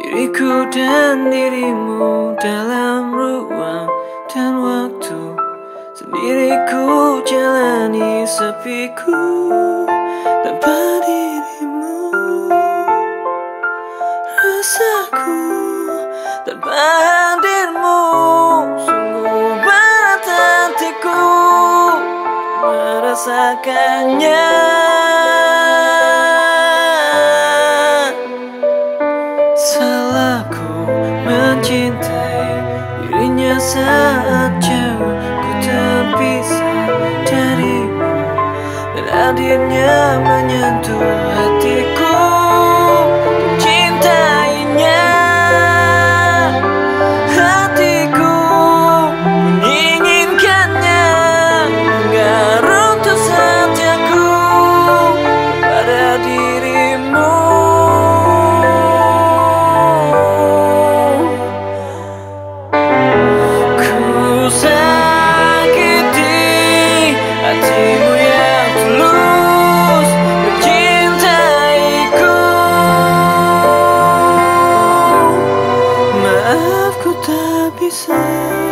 diriku dan dirimu dalam ruang dan waktu. Sendiriku jalani sepiku tanpa dirimu. Rasaku tanpa hadirmu sungguh berat hatiku merasakannya. Salahku mencintai dirinya saat jauh ku terpisah darimu, dan hadirnya menyentuh hatiku. Cintainya hatiku menginginkannya, menggaruk sajaku pada dirimu. Hatimu yang tulus mencintaiku. Maaf ku tak bisa